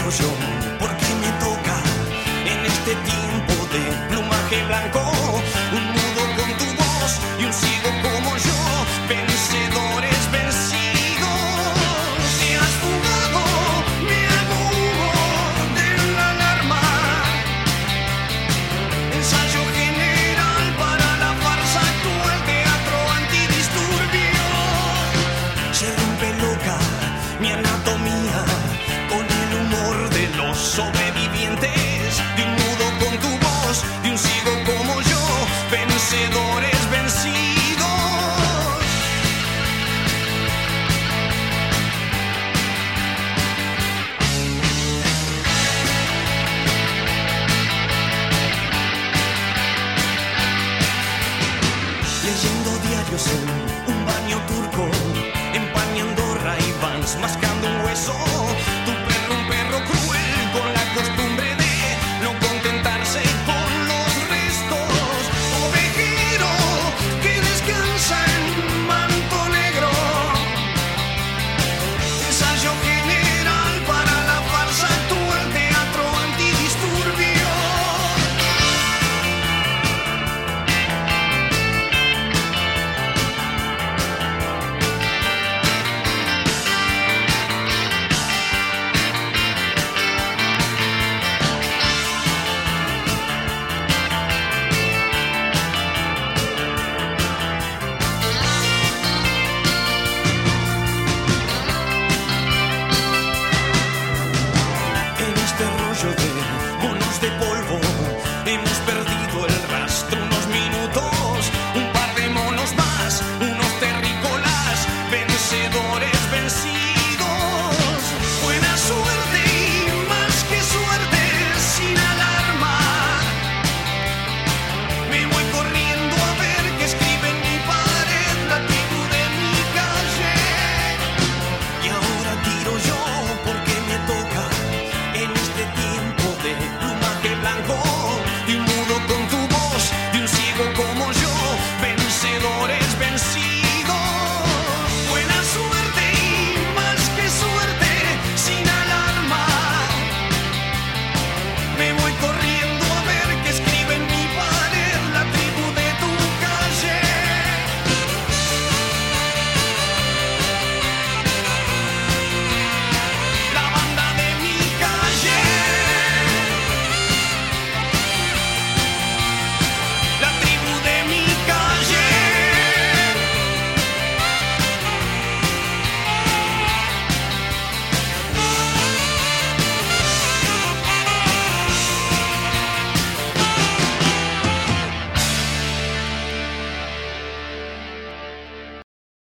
elijo yo? ¿Por qué me toca en este tiempo de plumaje blanco? Un mudo con tu voz y un ciego como yo, vencedores vencidos. Te has fugado, me hago humo de la alarma. Ensayo general para la farsa actual, teatro antidisturbio. Se rompe loca mi anatomía con el humor de los sobrevivientes, de un mudo con tu voz, de un ciego como yo, vencedores vencidos. Leyendo diarios en un baño turco, empañando Ray-Bans, mascando